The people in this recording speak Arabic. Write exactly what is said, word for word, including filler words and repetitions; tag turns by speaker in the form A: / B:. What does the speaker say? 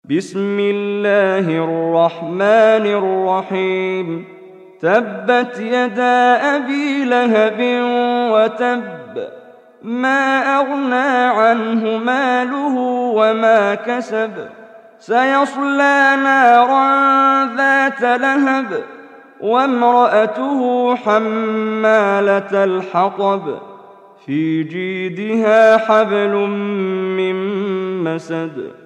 A: بسم الله الرحمن الرحيم تبت يدا أبي لهب وتب ما أغنى عنه ماله وما كسب سيصلى نارا ذات لهب وامرأته حمالة الحطب في جيدها حبل من مسد